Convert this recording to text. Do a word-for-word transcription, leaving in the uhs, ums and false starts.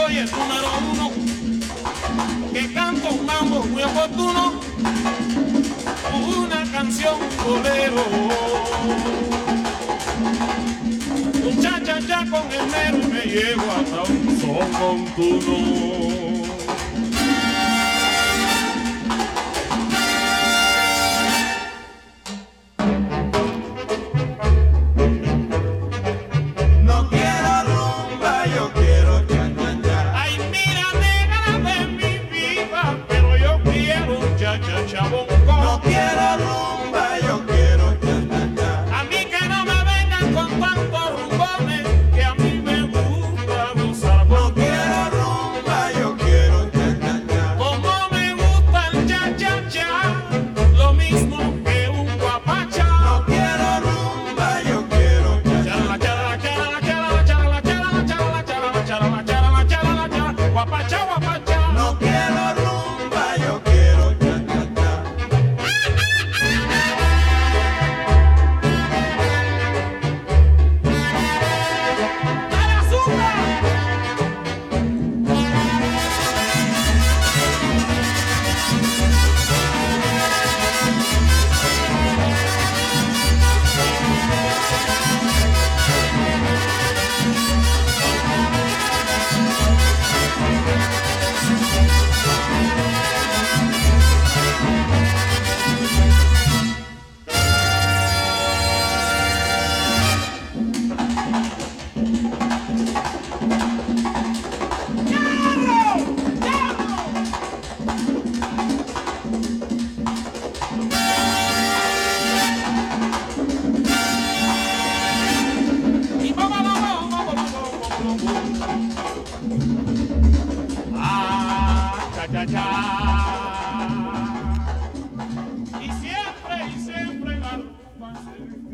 soy el número uno, que canto un mambo muy oportuno, una canción bolero. Un cha-cha-cha con el mero me llevo hasta un son montuno. No quiero rumba, yo quiero cha-cha-cha. A mí que no me vengan con tantos rumbones, que a mí me gusta gozar. No quiero rumba, yo quiero cha-cha-cha. Como me gusta el cha-cha-cha, lo mismo que un guapacha. No quiero rumba, yo quiero cha-cha-cha. Chala, chala, chala, chala, chala, chala, chala, chala, chala, chala, chala, guapacha, guapacha. No quiero rumba, yo quiero cha-cha-cha. Ah, cha-cha-cha. Y siempre, y siempre la rumba se